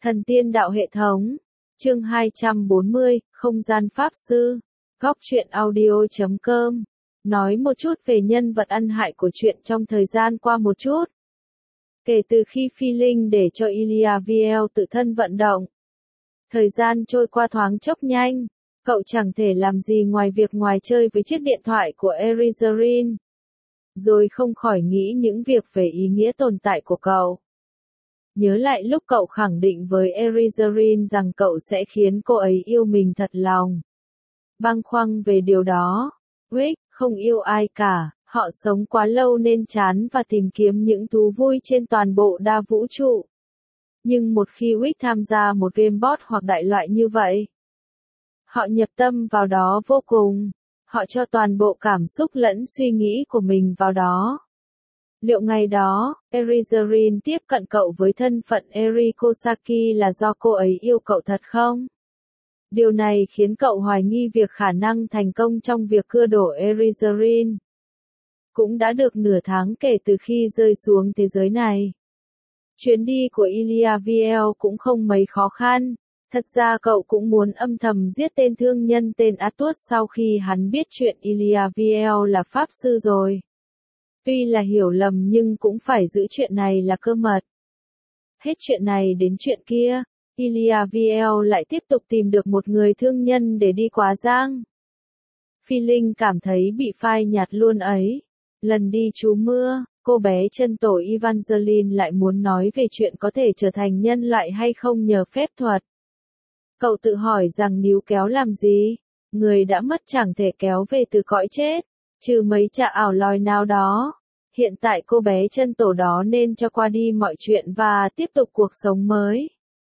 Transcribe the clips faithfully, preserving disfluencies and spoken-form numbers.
Thần tiên đạo hệ thống. Chương hai trăm bốn mươi, Không gian Pháp Sư. Góc truyện audio chấm com. Nói một chút về nhân vật ăn hại của truyện trong thời gian qua một chút. Kể từ khi phi linh để cho Iliaviel tự thân vận động, thời gian trôi qua thoáng chốc nhanh, cậu chẳng thể làm gì ngoài việc ngoài chơi với chiếc điện thoại của Erizarine. Rồi không khỏi nghĩ những việc về ý nghĩa tồn tại của cậu. Nhớ lại lúc cậu khẳng định với Erizarine rằng cậu sẽ khiến cô ấy yêu mình thật lòng. Băn khoăn về điều đó. Rick không yêu ai cả, họ sống quá lâu nên chán và tìm kiếm những thú vui trên toàn bộ đa vũ trụ. Nhưng một khi Rick tham gia một game bot hoặc đại loại như vậy, họ nhập tâm vào đó vô cùng. Họ cho toàn bộ cảm xúc lẫn suy nghĩ của mình vào đó. Liệu ngày đó, Erizarine tiếp cận cậu với thân phận Erikosaki là do cô ấy yêu cậu thật không? Điều này khiến cậu hoài nghi việc khả năng thành công trong việc cưa đổ Erizarine. Cũng đã được nửa tháng kể từ khi rơi xuống thế giới này. Chuyến đi của Iliaviel cũng không mấy khó khăn. Thật ra cậu cũng muốn âm thầm giết tên thương nhân tên Artus sau khi hắn biết chuyện Iliaviel là pháp sư rồi. Tuy là hiểu lầm nhưng cũng phải giữ chuyện này là cơ mật. Hết chuyện này đến chuyện kia, Iliaviel lại tiếp tục tìm được một người thương nhân để đi quá giang. Phi Linh cảm thấy bị phai nhạt luôn ấy. Lần đi trú mưa, cô bé chân tổ Evangeline lại muốn nói về chuyện có thể trở thành nhân loại hay không nhờ phép thuật. Cậu tự hỏi rằng níu kéo làm gì? Người đã mất chẳng thể kéo về từ cõi chết, trừ mấy chạ ảo lòi nào đó. Hiện tại cô bé chân tổ đó nên cho qua đi mọi chuyện và tiếp tục cuộc sống mới.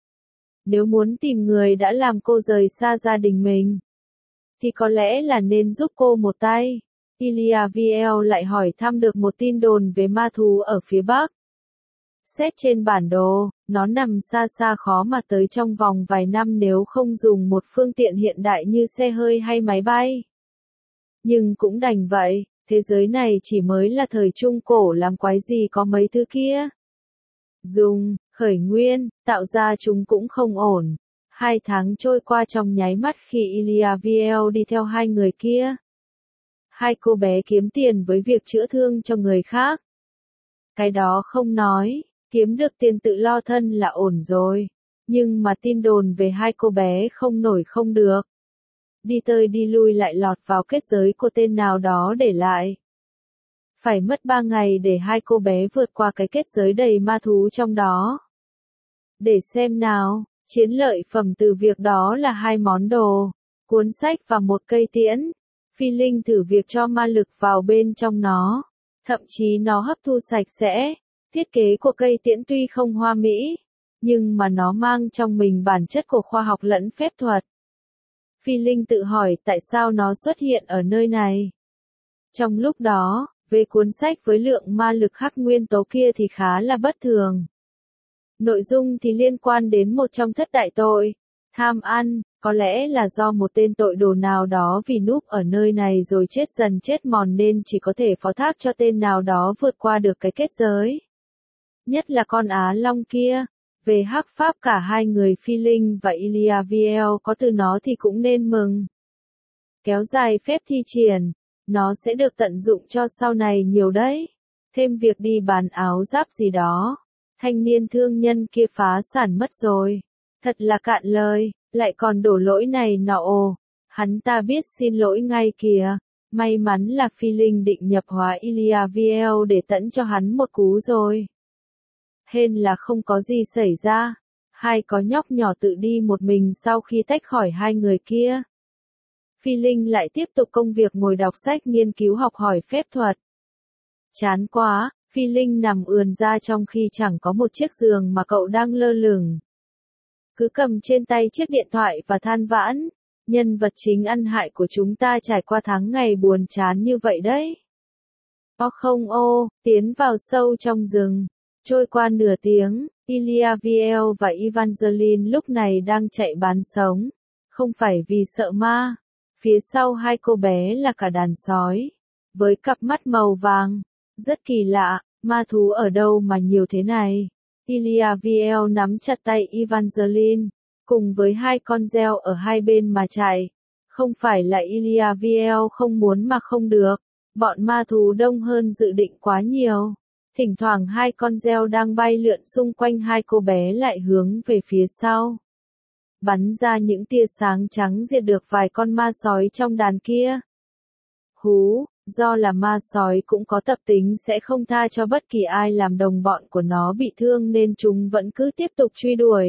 Nếu muốn tìm người đã làm cô rời xa gia đình mình, thì có lẽ là nên giúp cô một tay. Iliaviel lại hỏi thăm được một tin đồn về ma thú ở phía bắc. Xét trên bản đồ, nó nằm xa xa khó mà tới trong vòng vài năm nếu không dùng một phương tiện hiện đại như xe hơi hay máy bay. Nhưng cũng đành vậy, thế giới này chỉ mới là thời trung cổ làm quái gì có mấy thứ kia. Dùng, khởi nguyên, tạo ra chúng cũng không ổn. Hai tháng trôi qua trong nháy mắt khi Iliaviel đi theo hai người kia. Hai cô bé kiếm tiền với việc chữa thương cho người khác. Cái đó không nói. Kiếm được tiền tự lo thân là ổn rồi. Nhưng mà tin đồn về hai cô bé không nổi không được. Đi tơi đi lui lại lọt vào kết giới của tên nào đó để lại. Phải mất ba ngày để hai cô bé vượt qua cái kết giới đầy ma thú trong đó. Để xem nào, chiến lợi phẩm từ việc đó là hai món đồ, cuốn sách và một cây tiễn. Phi Linh thử việc cho ma lực vào bên trong nó. Thậm chí nó hấp thu sạch sẽ. Thiết kế của cây tiễn tuy không hoa mỹ, nhưng mà nó mang trong mình bản chất của khoa học lẫn phép thuật. Phi Linh tự hỏi tại sao nó xuất hiện ở nơi này. Trong lúc đó, về cuốn sách với lượng ma lực khắc nguyên tố kia thì khá là bất thường. Nội dung thì liên quan đến một trong thất đại tội, tham ăn, có lẽ là do một tên tội đồ nào đó vì núp ở nơi này rồi chết dần chết mòn nên chỉ có thể phó thác cho tên nào đó vượt qua được cái kết giới. Nhất là con Á Long kia, về hắc pháp cả hai người Phi Linh và Iliaviel có từ nó thì cũng nên mừng. Kéo dài phép thi triển, nó sẽ được tận dụng cho sau này nhiều đấy. Thêm việc đi bán áo giáp gì đó, thanh niên thương nhân kia phá sản mất rồi. Thật là cạn lời, lại còn đổ lỗi này nọ ồ. Hắn ta biết xin lỗi ngay kìa. May mắn là Phi Linh định nhập hóa Iliaviel để tận cho hắn một cú rồi. Hên là không có gì xảy ra. Hai có nhóc nhỏ tự đi một mình sau khi tách khỏi hai người kia. Phi Linh lại tiếp tục công việc ngồi đọc sách nghiên cứu học hỏi phép thuật. Chán quá, Phi Linh nằm ườn ra trong khi chẳng có một chiếc giường mà cậu đang lơ lửng. Cứ cầm trên tay chiếc điện thoại và than vãn. Nhân vật chính ăn hại của chúng ta trải qua tháng ngày buồn chán như vậy đấy. Ô không ô, tiến vào sâu trong rừng. Trôi qua nửa tiếng, Iliaviel và Evangeline lúc này đang chạy bán sống. Không phải vì sợ ma. Phía sau hai cô bé là cả đàn sói. Với cặp mắt màu vàng. Rất kỳ lạ, ma thú ở đâu mà nhiều thế này. Ilyaviel nắm chặt tay Evangeline, cùng với hai con reo ở hai bên mà chạy. Không phải là Ilyaviel không muốn mà không được, bọn ma thú đông hơn dự định quá nhiều. Thỉnh thoảng hai con reo đang bay lượn xung quanh hai cô bé lại hướng về phía sau. Bắn ra những tia sáng trắng diệt được vài con ma sói trong đàn kia. Hú, do là ma sói cũng có tập tính sẽ không tha cho bất kỳ ai làm đồng bọn của nó bị thương nên chúng vẫn cứ tiếp tục truy đuổi.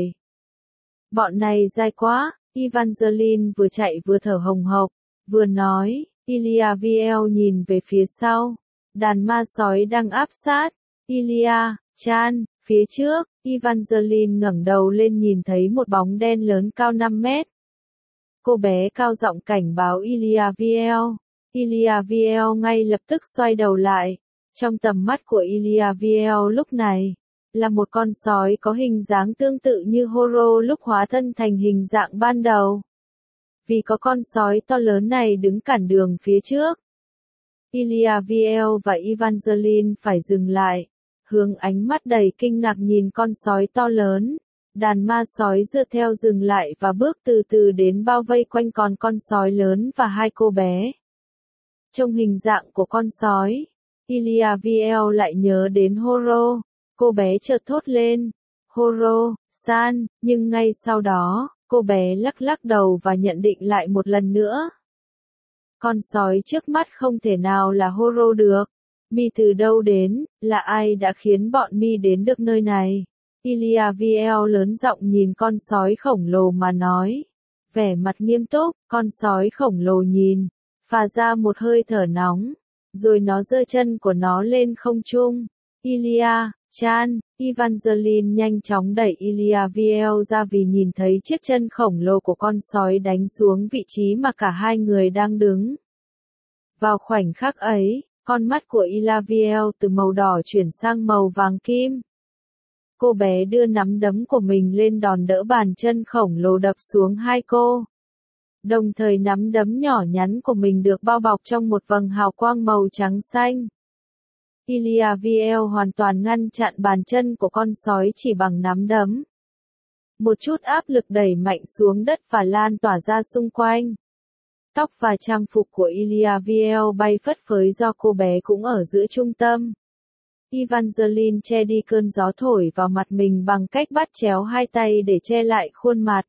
Bọn này dai quá, Evangeline vừa chạy vừa thở hồng hộc, vừa nói, Ilyaviel nhìn về phía sau. Đàn ma sói đang áp sát. Ilya, Chan, phía trước, Evangeline ngẩng đầu lên nhìn thấy một bóng đen lớn cao năm mét. Cô bé cao giọng cảnh báo Ilyaviel. Ilyaviel ngay lập tức xoay đầu lại. Trong tầm mắt của Ilyaviel lúc này, là một con sói có hình dáng tương tự như Horo lúc hóa thân thành hình dạng ban đầu. Vì có con sói to lớn này đứng cản đường phía trước, Ilyaviel và Evangeline phải dừng lại, hướng ánh mắt đầy kinh ngạc nhìn con sói to lớn. Đàn ma sói dựa theo dừng lại và bước từ từ đến bao vây quanh con con sói lớn và hai cô bé. Trong hình dạng của con sói, Ilyaviel lại nhớ đến Horo. Cô bé chợt thốt lên, Horo, san, nhưng ngay sau đó, cô bé lắc lắc đầu và nhận định lại một lần nữa. Con sói trước mắt không thể nào là Horo được. Mi từ đâu đến, là ai đã khiến bọn mi đến được nơi này? Ilyaviel lớn giọng nhìn con sói khổng lồ mà nói. Vẻ mặt nghiêm túc, con sói khổng lồ nhìn, phà ra một hơi thở nóng, rồi nó giơ chân của nó lên không trung. Ilya, Chan, Evangeline nhanh chóng đẩy Ilyaviel ra vì nhìn thấy chiếc chân khổng lồ của con sói đánh xuống vị trí mà cả hai người đang đứng. Vào khoảnh khắc ấy, con mắt của Ilyaviel từ màu đỏ chuyển sang màu vàng kim. Cô bé đưa nắm đấm của mình lên đòn đỡ bàn chân khổng lồ đập xuống hai cô. Đồng thời nắm đấm nhỏ nhắn của mình được bao bọc trong một vầng hào quang màu trắng xanh. Ilyaviel hoàn toàn ngăn chặn bàn chân của con sói chỉ bằng nắm đấm. Một chút áp lực đẩy mạnh xuống đất và lan tỏa ra xung quanh. Tóc và trang phục của Ilyaviel bay phất phới do cô bé cũng ở giữa trung tâm. Evangeline che đi cơn gió thổi vào mặt mình bằng cách bắt chéo hai tay để che lại khuôn mặt.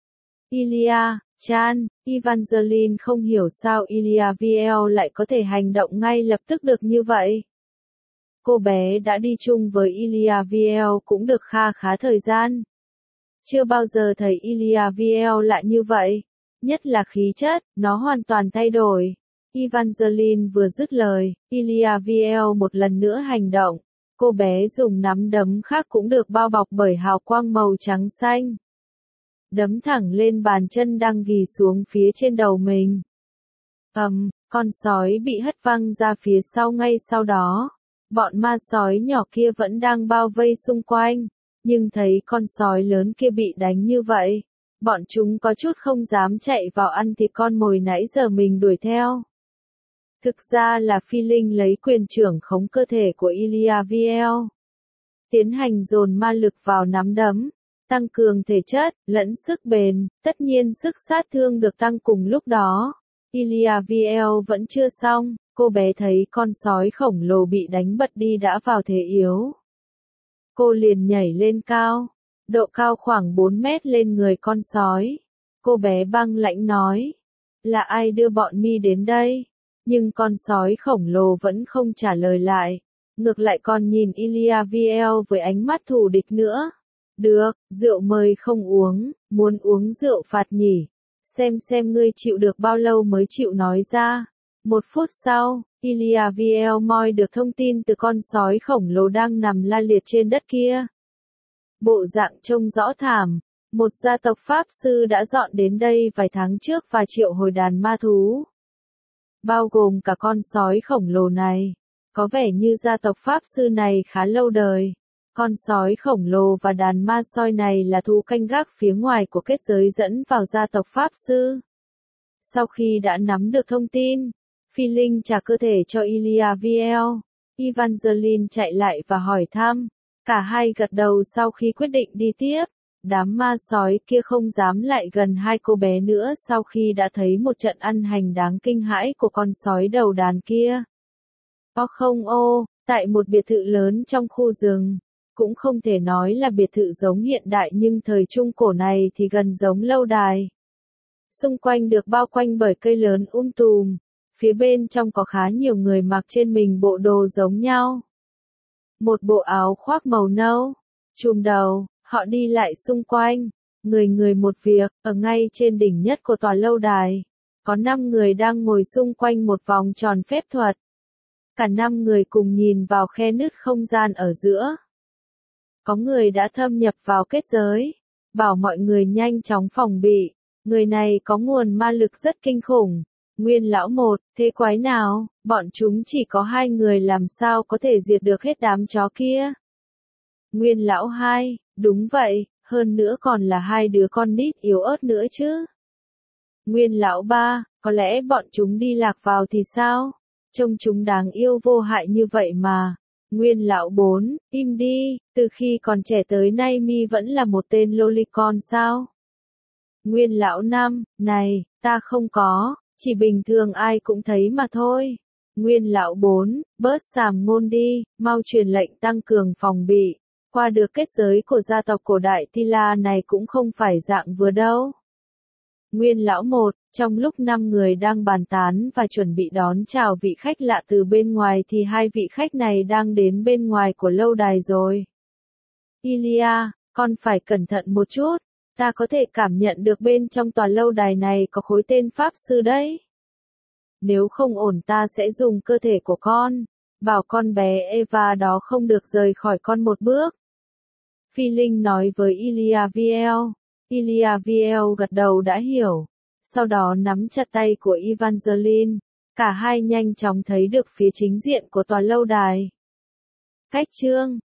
Ilya, Chan, Evangeline không hiểu sao Ilyaviel lại có thể hành động ngay lập tức được như vậy. Cô bé đã đi chung với Ilyaviel cũng được kha khá thời gian. Chưa bao giờ thấy Ilyaviel lại như vậy. Nhất là khí chất, nó hoàn toàn thay đổi. Evangeline vừa dứt lời, Ilyaviel một lần nữa hành động. Cô bé dùng nắm đấm khác cũng được bao bọc bởi hào quang màu trắng xanh. Đấm thẳng lên bàn chân đang ghì xuống phía trên đầu mình. Ầm, con sói bị hất văng ra phía sau ngay sau đó. Bọn ma sói nhỏ kia vẫn đang bao vây xung quanh, nhưng thấy con sói lớn kia bị đánh như vậy, bọn chúng có chút không dám chạy vào ăn thịt con mồi nãy giờ mình đuổi theo. Thực ra là Phi Linh lấy quyền trưởng khống cơ thể của Ilyaviel, tiến hành dồn ma lực vào nắm đấm, tăng cường thể chất, lẫn sức bền, tất nhiên sức sát thương được tăng cùng lúc đó. Ilyaviel vẫn chưa xong, cô bé thấy con sói khổng lồ bị đánh bật đi đã vào thế yếu. Cô liền nhảy lên cao, độ cao khoảng bốn mét lên người con sói. Cô bé băng lãnh nói, là ai đưa bọn mi đến đây? Nhưng con sói khổng lồ vẫn không trả lời lại, ngược lại còn nhìn Ilyaviel với ánh mắt thù địch nữa. Được, rượu mời không uống, muốn uống rượu phạt nhỉ? Xem xem ngươi chịu được bao lâu mới chịu nói ra. Một phút sau, Ilyaviel moi được thông tin từ con sói khổng lồ đang nằm la liệt trên đất kia. Bộ dạng trông rõ thảm, một gia tộc Pháp sư đã dọn đến đây vài tháng trước và triệu hồi đàn ma thú. Bao gồm cả con sói khổng lồ này. Có vẻ như gia tộc Pháp sư này khá lâu đời. Con sói khổng lồ và đàn ma sói này là thú canh gác phía ngoài của kết giới dẫn vào gia tộc Pháp sư. Sau khi đã nắm được thông tin, Phi Linh trả cơ thể cho Ilyaviel. Evangeline chạy lại và hỏi thăm, Cả hai gật đầu sau khi quyết định đi tiếp. Đám ma sói kia không dám lại gần hai cô bé nữa sau khi đã thấy một trận ăn hành đáng kinh hãi của con sói đầu đàn kia. Ô không ô, tại một biệt thự lớn trong khu rừng. Cũng không thể nói là biệt thự giống hiện đại nhưng thời trung cổ này thì gần giống lâu đài. Xung quanh được bao quanh bởi cây lớn um tùm. Phía bên trong có khá nhiều người mặc trên mình bộ đồ giống nhau. Một bộ áo khoác màu nâu, trùm đầu, họ đi lại xung quanh, người người một việc, ở ngay trên đỉnh nhất của tòa lâu đài. Có năm người đang ngồi xung quanh một vòng tròn phép thuật. Cả năm người cùng nhìn vào khe nứt không gian ở giữa. Có người đã thâm nhập vào kết giới, bảo mọi người nhanh chóng phòng bị. Người này có nguồn ma lực rất kinh khủng. Nguyên lão một, thế quái nào, bọn chúng chỉ có hai người làm sao có thể diệt được hết đám chó kia. Nguyên lão hai, đúng vậy, hơn nữa còn là hai đứa con nít yếu ớt nữa chứ. Nguyên lão ba, có lẽ bọn chúng đi lạc vào thì sao? Trông chúng đáng yêu vô hại như vậy mà. Nguyên lão bốn, im đi, từ khi còn trẻ tới nay mi vẫn là một tên lolicon sao? Nguyên lão năm, này, ta không có, chỉ bình thường ai cũng thấy mà thôi. Nguyên lão bốn, bớt sàm ngôn đi, mau truyền lệnh tăng cường phòng bị. Qua được kết giới của gia tộc cổ đại Tila này cũng không phải dạng vừa đâu. Nguyên lão một, trong lúc năm người đang bàn tán và chuẩn bị đón chào vị khách lạ từ bên ngoài thì hai vị khách này đang đến bên ngoài của lâu đài rồi. Ilia, con phải cẩn thận một chút, ta có thể cảm nhận được bên trong tòa lâu đài này có khối tên pháp sư đấy. Nếu không ổn ta sẽ dùng cơ thể của con, bảo con bé Eva đó không được rời khỏi con một bước. Phi Linh nói với Ilia Viel. Ilia Viel gật đầu đã hiểu. Sau đó nắm chặt tay của Evangeline. Cả hai nhanh chóng thấy được phía chính diện của tòa lâu đài. Cách chương